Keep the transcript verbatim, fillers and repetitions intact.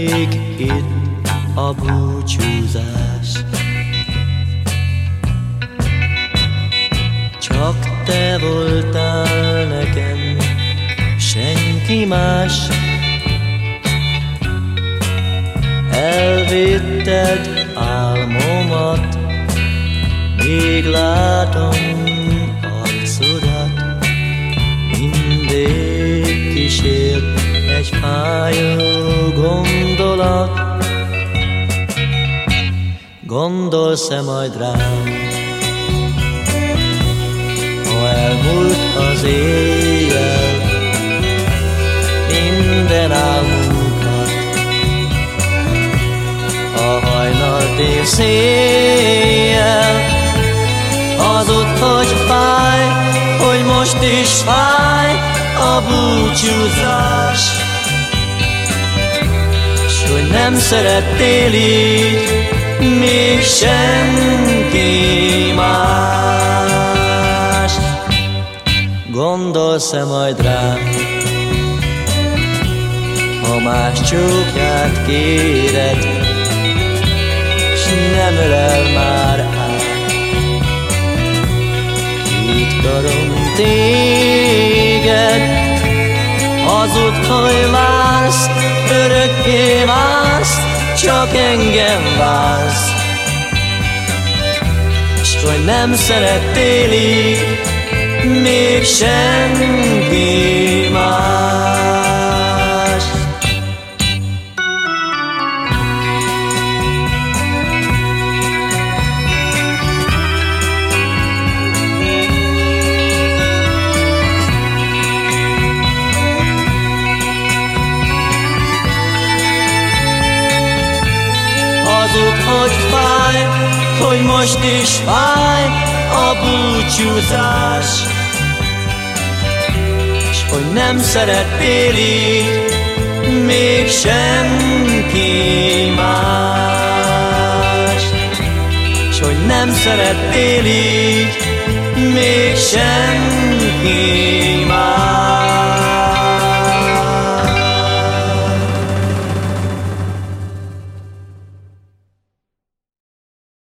még itt a búcsúzás. Csak te voltál nekem, senki más. Elvitted álmomat, még látom arcodat. Mindig kísért egy fájó gondolat. Gondolsz-e majd rám, ha elmúlt az éjjel minden álmunkat, a hajnalt széjjel, hazud, hogy fáj, hogy most is fáj a búcsúzás, s hogy nem szerettél így még senki más. Gondolsz-e majd rám, ha más csókját kéred, s nem ölel már át. Így karom téged, hazud, hogy vársz, örökké vársz, csak engem vársz, s hogy nem szerettél így még senki más. Hazud, hogy fáj, hogy most is fáj a búcsúzás, s hogy nem szerettél így még senki más, s hogy nem szerettél így még senki